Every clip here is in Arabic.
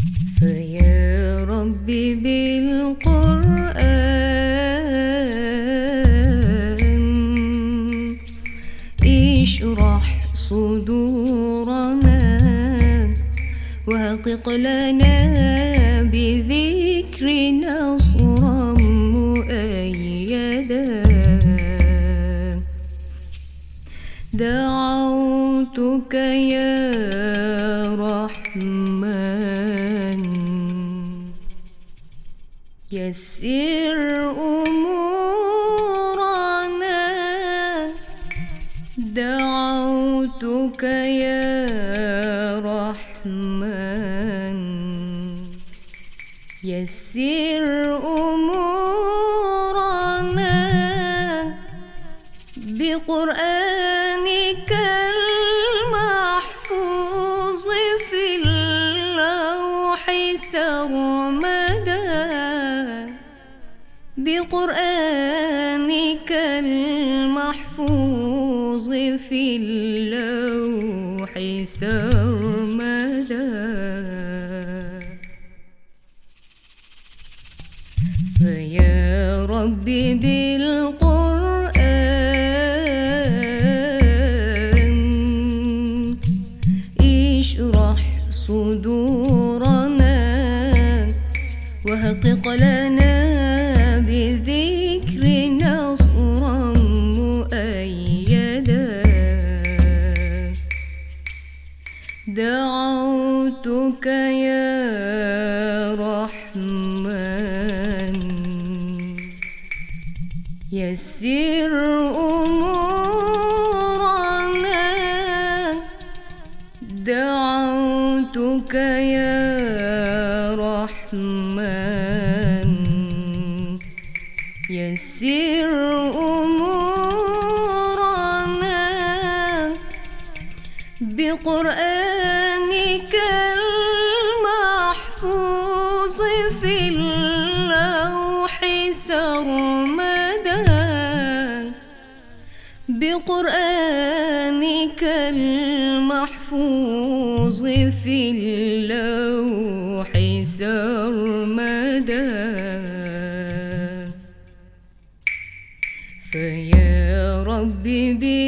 فيا ربي بالقرآن اشرح صدورنا وهقق لنا بذكر نصرا مؤيدا. دعوتك يا رحمن يسر أمورنا. دعوتك يا رحمن يسر أمورنا بقرآنك المحفوظ في اللوح سرمدا. بقرآنك المحفوظ في اللوح سرمدا. فيا ربي بالقرآن اشرح صدورنا وهقق لنا بذكر نصرا مؤيدا. دعوتك يا رحمن يسر أمورنا. دعوتك يا رحمن يسر أمورنا بقرآنك المحفوظ في اللوح سرمدا. بقرآنك المحفوظ في اللوح سرمدا. فيا ربي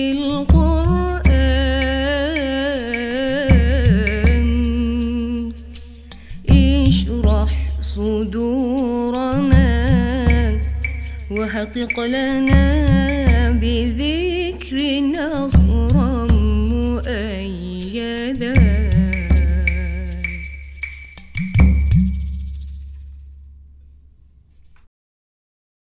بالقرآن اشرح صدورنا وهقق لنا بذكر نصر